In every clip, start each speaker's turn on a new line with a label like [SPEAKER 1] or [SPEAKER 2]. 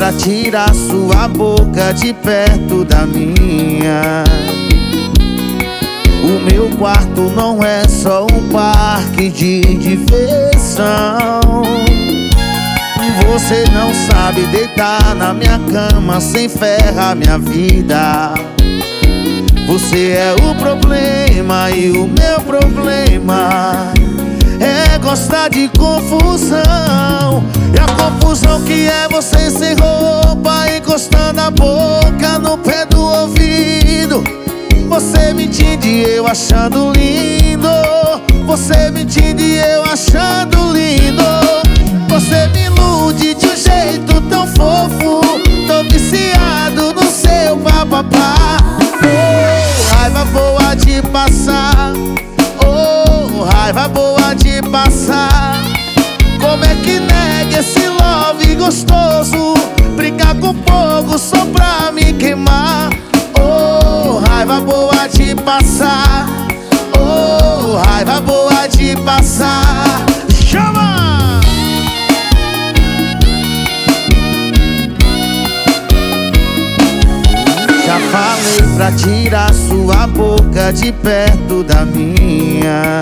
[SPEAKER 1] pra tirar sua boca de perto da minha. O meu quarto não é só um parque de diversão. Você não sabe deitar na minha cama sem ferrar minha vida. Você é o problema e o meu problema é gostar de confusão. E a confusão que é você sem roupa, encostando a boca no pé do ouvido. Você mentindo e eu achando lindo. Você mentindo e eu achando lindo. Você me ilude de um jeito tão fofo. Tô viciado no seu papapá. Oh, raiva boa de passar. Oh, raiva boa de passar. Como é que nega esse love gostoso? Brincar com fogo só pra me queimar. Oh, raiva boa de passar. Oh, raiva boa de passar. Chama! Já falei pra tirar sua boca de perto da minha.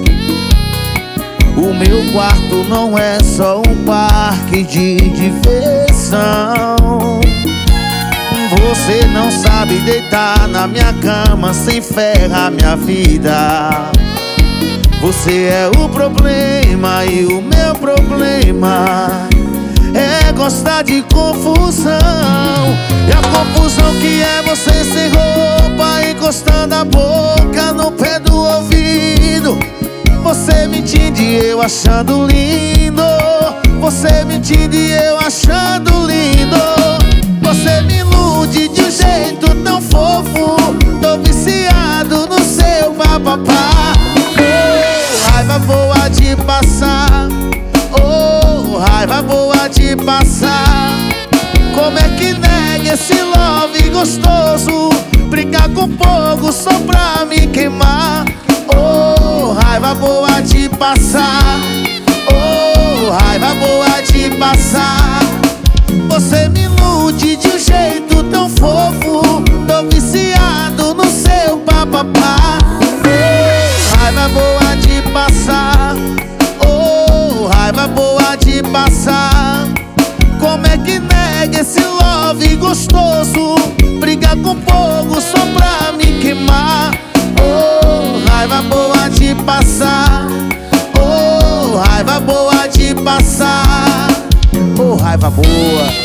[SPEAKER 1] O meu quarto não é só um parque de diversão. Você não sabe deitar na minha cama sem ferrar minha vida. Você é o problema e o meu problema é gostar de confusão. E a confusão que é você sem roupa, encostando a boca no pé do ouvido. Você mentindo e eu achando lindo. Você mentindo e eu achando lindo. Você me ilude de um jeito tão fofo. Tô viciado no seu papapá. Oh, raiva boa de passar. Oh, raiva boa de passar. Como é que nega esse love gostoso? Brincar com fogo só pra me queimar. Oh, raiva boa de passar. Oh, raiva boa de passar. Você me ilude de um jeito tão fofo. Tô viciado no seu papapá. Oh, raiva boa de passar. Oh, raiva boa de passar. Como é que nega esse love gostoso? Brigar com fogo só pra me queimar. Oh, raiva boa de passar. Oh, raiva boa de passar. Oh, raiva boa.